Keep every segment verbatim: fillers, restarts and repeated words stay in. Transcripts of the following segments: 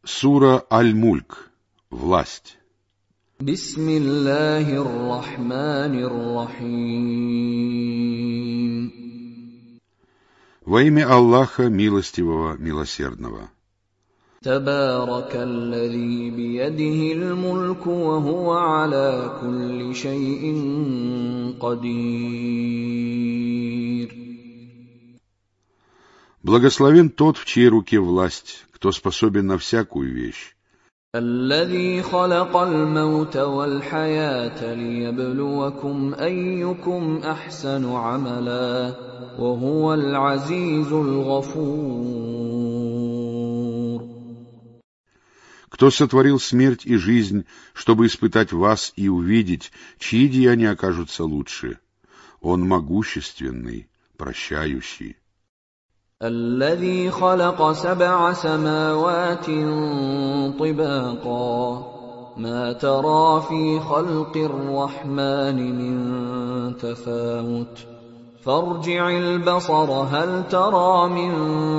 Сура Аль-Мульк. Власть. Бисмиллахир-рахманир-рахим. Во имя Аллаха Милостивого, Милосердного. Табаракаллази биядихил мульку ва хува аля кулли шайин кадир. Благословен тот, в чьей руке власть, кто способен на всякую вещь. الذي خلق الموت والحياة ليبلوكم أيكم أحسن عملا وهو العزيز الغفور. Кто сотворил смерть и жизнь, чтобы испытать вас и увидеть, чьи деяния окажутся лучше. Он могущественный, прощающий. الذي خلق سبع سماوات طباقا ما ترى في خلق الرحمن من تفاوت فارجع البصر هل ترى من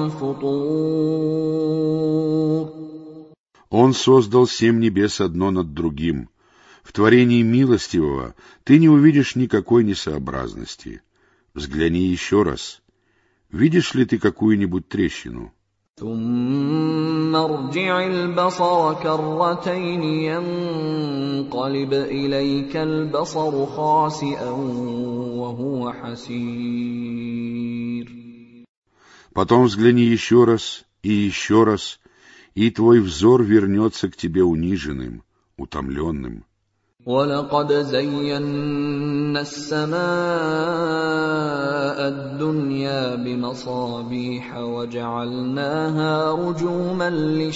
فطور. Он создал семь небес одно над другим. В творении милостивого ты не увидишь никакой несообразности. Взгляни еще раз. Видишь ли ты какую-нибудь трещину? ثم ارجع البصر كرتين ينقلب إليك البصر خاسئا وهو حسير. Потом взгляни еще раз и еще раз, и твой взор вернется к тебе униженным, утомленным. وَلَقَدْ زَيَّنَّا السَّمَاءَ الدُّنْيَا بِمَصَابِيحَ وَجَعَلْنَاهَا رُجُومًا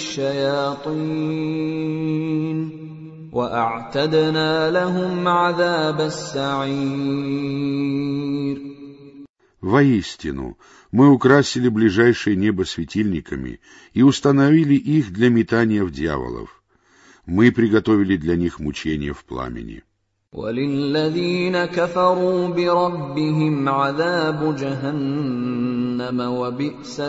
لِلشَّيَاطِينِ وَأَعْتَدْنَا لَهُمْ عَذَابَ السَّعِيرِ. Воистину, мы украсили ближайшее небо светильниками и установили их для метания в дьяволов. Мы приготовили для них мучения в пламени. وَلِلَّذِينَ كَفَرُوا بِرَبِّهِمْ عَذَابُ جَهَنَّمَ وَبِئْسَ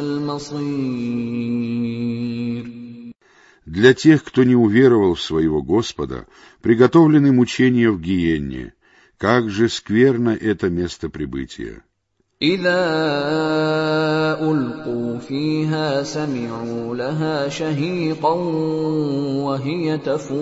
الْمَصِيرُ. Для тех, кто не уверовал в своего Господа, приготовлены мучения в гиенне. Как же скверно это место прибытия! إِذَا أُلْقُوا فِيهَا سَمِعُوا لَهَا شَهِيقًا وَهِيَ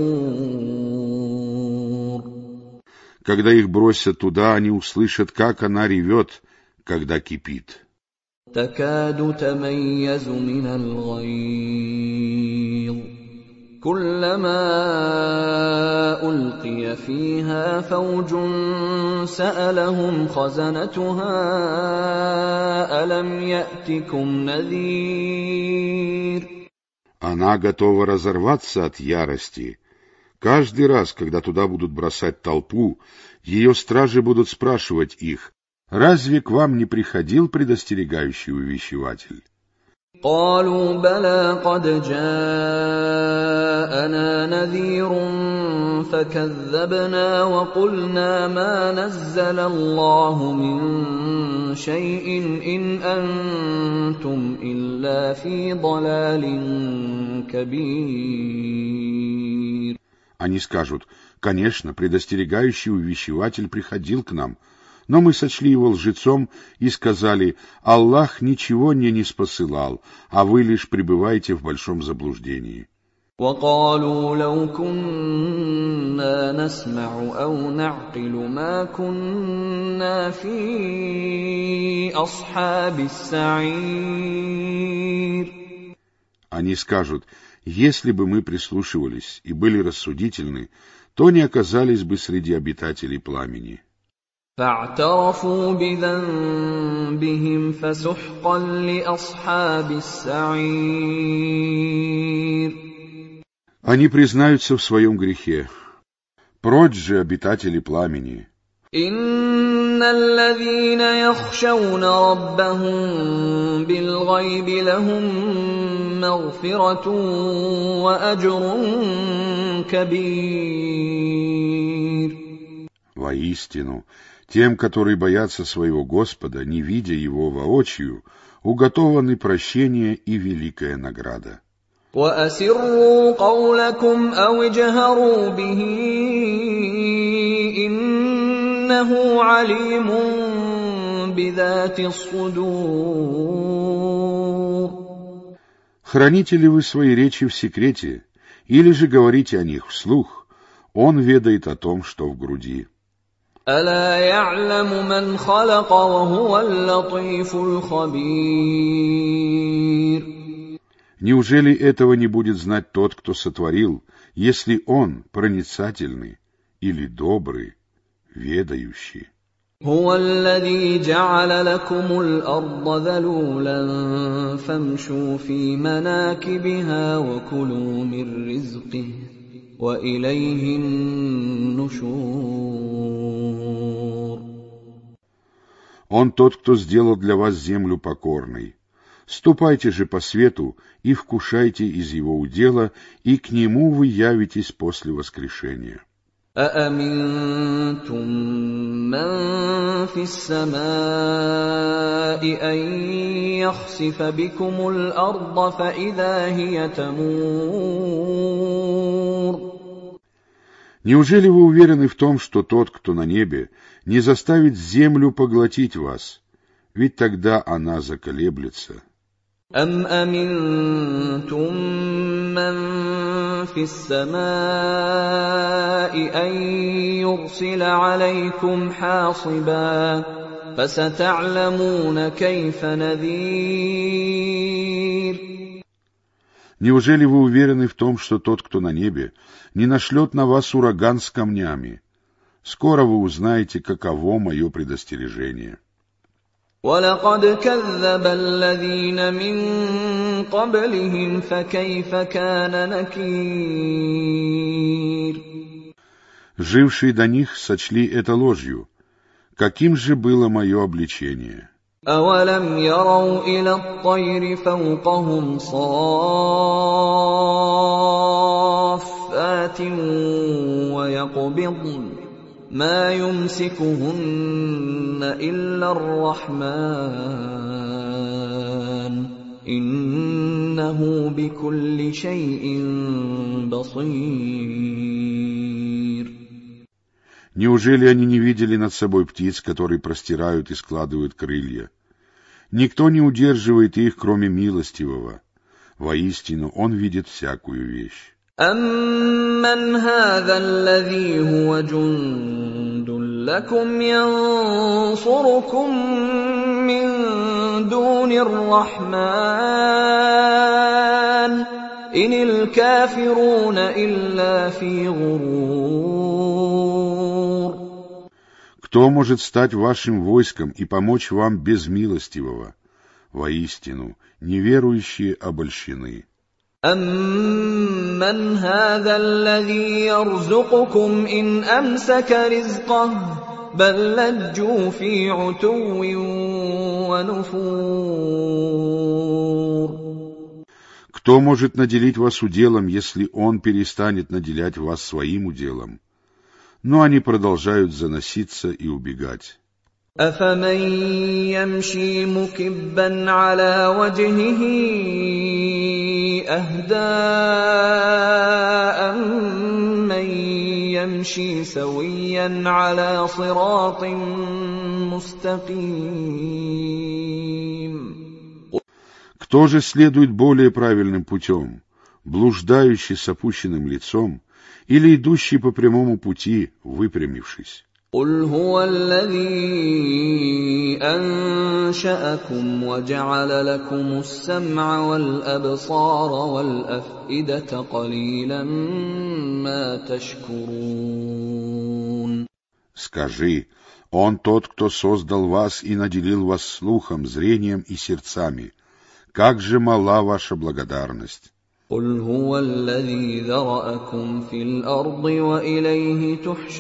تَفُورُ. Когда их бросят туда, они услышат, как она ревет, когда кипит. تَكَادُ تَمَيَّزُ مِنَ الْغَيْظِ كُلَّمَا أُلْقِيَ فِيهَا فَوْجٌ سَأَلَهُمْ خَزَنَتُهَا أَلَمْ يَأْتِكُمْ نَذِيرٌ. Она готова разорваться от ярости. Каждый раз, когда туда будут бросать толпу, ее стражи будут спрашивать их: «Разве к вам не приходил предостерегающий увещеватель?» قالوا بلى قد جاءنا نذير فكذبنا وقلنا ما نزل الله من شيء إن أنتم إلا في ضلال كبير. Они скажут: «Конечно, предостерегающий увещеватель приходил к нам, но мы сочли его лжецом и сказали: Аллах ничего не ниспосылал, а вы лишь пребываете в большом заблуждении». وقالوا لو كنا نسمع أو نعقل ما كنا في أصحاب السعير. Они скажут: «Если бы мы прислушивались и были рассудительны, то не оказались бы среди обитателей пламени». فاعترفوا بذنبهم فسحقا لأصحاب السعير. Они признаются в своем грехе. Прочь же, обитатели пламени. إن الذين يخشون ربهم بالغيب لهم مغفرة وأجر كبير. Воистину, тем, которые боятся своего Господа, не видя Его воочию, уготованы прощение и великая награда. وَأَسِرُّوا قَوْلَكُمْ أَوِ اجْهَرُوا بِهِ إِنَّهُ عَلِيمٌ بِذَاتِ الصُّدُورِ. Храните ли вы свои речи в секрете, или же говорите о них вслух? Он ведает о том, что в груди. أَلَا يَعْلَمُ مَنْ خَلَقَ وَهُوَ اللَّطِيفُ الْخَبِيرُ. Неужели этого не будет знать тот, кто сотворил, если он проницательный или добрый, ведающий? هُوَ الَّذِي جَعَلَ لَكُمُ الْأَرْضَ ذَلُولًا فَامْشُوا فِي مَنَاكِبِهَا وَكُلُوا مِن رِّزْقِهِ وَإِلَيْهِ النُّشُورُ. Он тот, кто сделал для вас землю покорной. Ступайте же по свету и вкушайте из его удела, и к нему вы явитесь после воскрешения. أَأَمِنتُم مَّن فِي السَّمَاءِ أَن يَخْسِفَ بِكُمُ الْأَرْضَ فَإِذَا هِيَ تَمُورُ. Неужели вы уверены в том, что тот, кто на небе, не заставит землю поглотить вас? Ведь тогда она заколеблется. أَمْ أَمِنتُم مَّن فِي السَّمَاءِ أَن يُرْسِلَ عَلَيْكُمْ حَاصِبًا فَسَتَعْلَمُونَ كَيْفَ نَذِيرِ. Неужели вы уверены в том, что тот, кто на небе, не нашлет на вас ураган с камнями? Скоро вы узнаете, каково мое предостережение. وَلَقَدْ كَذَّبَ الَّذِينَ مِن قَبْلِهِمْ فَكَيْفَ كَانَ نَكِيرِ. Жившие до них сочли это ложью. Каким же было мое обличение? أَوَلَمْ يَرَوْا إِلَى الطَّيْرِ فَوْقَهُمْ صَافَّاتٍ وَيَقْبِضْنَ مَا يُمْسِكُهُنَّ إِلَّا الرَّحْمَنُ إِنَّهُ بِكُلِّ شَيْءٍ بَصِيرٌ. Неужели они не видели над собой птиц, которые простирают и складывают крылья? Никто не удерживает их, кроме милостивого. Воистину, он видит всякую вещь. أَمَّنْ هَٰذَا الَّذِي هُوَ جُندٌ لَّكُمْ يَنصُرُكُم مِّن دُونِ الرَّحْمَٰنِ إِنِ الْكَافِرُونَ إِلَّا فِي غُرُورٍ. Кто может стать вашим войском и помочь вам без милостивого? Воистину, неверующие обольщены. أَمَّنْ هَٰذَا الَّذِي يَرْزُقُكُمْ إِنْ أَمْسَكَ رِزْقَهُ بَل لَّجُّوا فِي عُتُوٍّ وَنُفُورٍ. Кто может наделить вас уделом, если он перестанет наделять вас своим уделом? Но они продолжают заноситься и убегать. أَفَمَن يَمْشِي مُكِبًّا عَلَىٰ وَجْهِهِ أَهْدَىٰ أَمَّن يَمْشِي سَوِيًّا عَلَىٰ صِرَاطٍ مُّسْتَقِيمٍ. Кто же следует более правильным путем, блуждающий с опущенным лицом или идущий по прямому пути, выпрямившись? قُلْ هُوَ الَّذِي أَنشَأَكُمْ وَجَعَلَ لَكُمُ السَّمْعَ وَالْأَبْصَارَ وَالْأَفْئِدَةَ قَلِيلًا مَا تَشْكُرُونَ. Скажи, он тот, кто создал вас и наделил вас слухом, зрением и сердцами. Как же мала ваша благодарность! قُلْ هُوَ الَّذِي ذَرَأَكُمْ فِي الْأَرْضِ وَإِلَيْهِ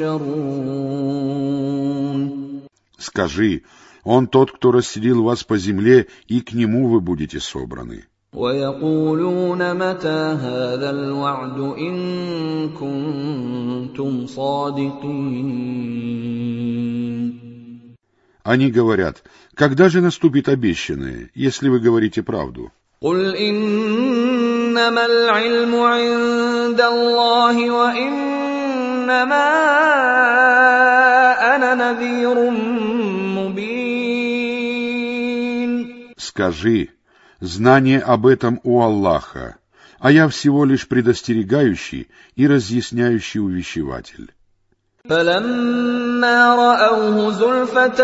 تُحْشَرُونَ. Скажи, он тот, кто расселил вас по земле, и к нему вы будете собраны. وَيَقُولُونَ مَتَىٰ هَٰذَا الْوَعْدُ إِن كُنتُمْ صَادِقِينَ. Они говорят, когда же наступит обещанное, если вы говорите правду? قُلْ إِنَّمَا إنما العلم عند الله وإنما أنا نذير مبين. Скажи, знание об этом у Аллаха, а я всего лишь предостерегающий и разъясняющий увещеватель. فَلَمَّا رَأَوْهُ زُلْفَةً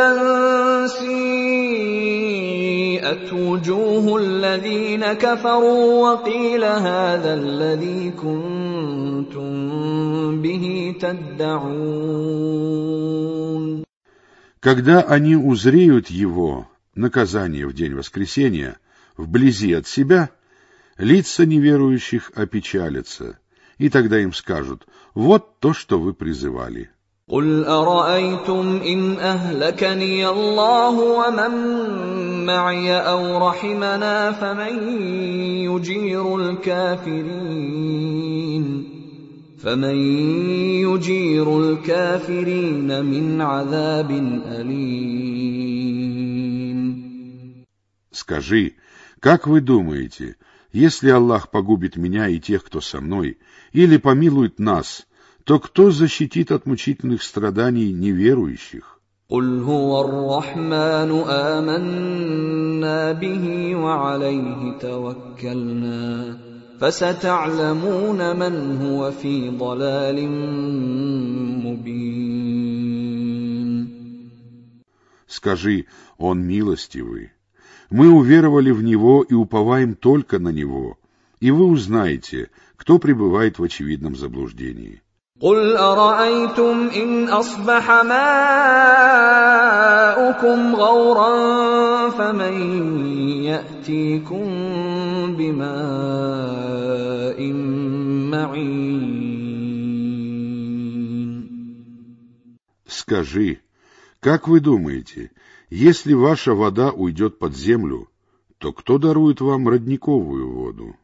سِيئَتْ وُجُوهُ الَّذِينَ كَفَرُوا وَقِيلَ هَذَا الَّذِي كُنتُم بِهِ تَدَّعُونَ. Когда они узреют его, наказание в день воскресения, вблизи от себя, лица неверующих опечалятся, и тогда им скажут: вот то, что вы призывали. قُلْ أَرَأَيْتُمْ إِنْ أَهْلَكَنِيَ اللَّهُ وَمَن مَّعِيَ أَوْ رَحِمَنَا فَمَن يُجِيرُ الْكَافِرِينَ فَمَن يُجِيرُ الْكَافِرِينَ مِنْ عَذَابٍ أَلِيمٍ. Скажи, как вы думаете, если Аллах погубит меня и тех, кто со мной, или помилует нас, то кто защитит от мучительных страданий неверующих? قُلْ هُوَ الرَّحْمَنُ آمَنَّا بِهِ وَعَلَيْهِ تَوَكَّلْنَا فَسَتَعْلَمُونَ مَنْ هُوَ فِي ضَلَالٍ مُبِينٍ. Скажи, Он милостивый. Мы уверовали в Него и уповаем только на Него, и вы узнаете, кто пребывает в очевидном заблуждении. قُلْ أَرَأَيْتُمْ إِنْ أَصْبَحَ مَاؤُكُمْ غَوْرًا فَمَن يَأْتِيكُم بِمَاءٍ مَّعِينٍ. Скажи, как вы думаете, если ваша вода уйдет под землю, то кто дарует вам родниковую воду?